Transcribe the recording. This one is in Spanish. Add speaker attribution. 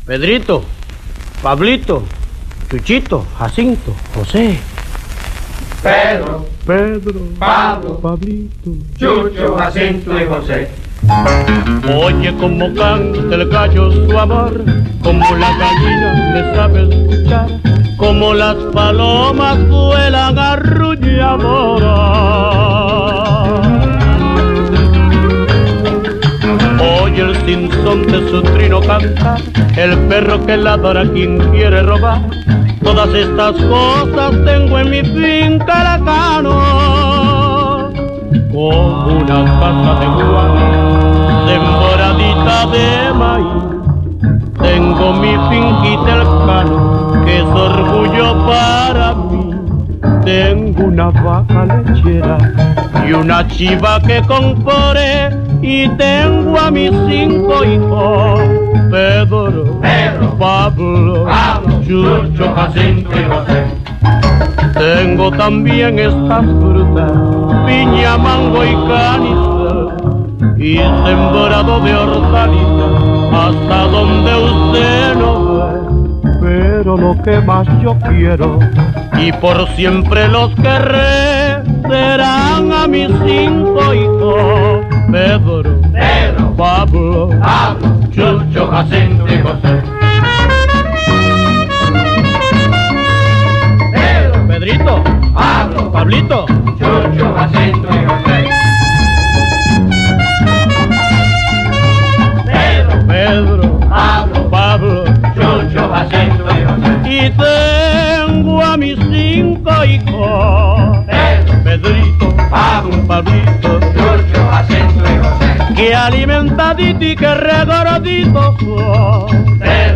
Speaker 1: Pedrito, Pablito, Chuchito, Jacinto, José.
Speaker 2: Pedro, Pablo,
Speaker 1: Pablito,
Speaker 2: Chucho, Jacinto y José.
Speaker 1: Oye como canta el gallo su amor, como la gallina le sabe escuchar, como las palomas vuelan arrulladoras. Oye el sinsón de su trino cantar, el perro que ladra a quien quiere robar. Todas estas cosas tengo en mi finca Lacano, como una casa de guano, temporadita de maíz. Tengo mi finquita el cano, que es orgullo para mí. Tengo una vaca lechera y una chiva que compré, y tengo a mis 5 hijos, Pedro, Pablo,
Speaker 2: Chucho, Jacinto y José.
Speaker 1: Tengo también estas frutas, piña, mango y caniza, y sembrado de hortalizas hasta donde usted no ve. Pero lo que más yo quiero, y por siempre los querré, serán a mis 5 hijos, Pedro, Pablo,
Speaker 2: Chucho, Jacinto y José.
Speaker 1: Pedrito,
Speaker 2: Pablo,
Speaker 1: Pablito,
Speaker 2: Chucho, Jacinto y José.
Speaker 1: Pedro, Pablo,
Speaker 2: Chucho, Jacinto y José.
Speaker 1: y tengo a mis 5 hijos, Pedrito, Pablito,
Speaker 2: Chucho, Jacinto y José.
Speaker 1: que alimentadito y que regordito son.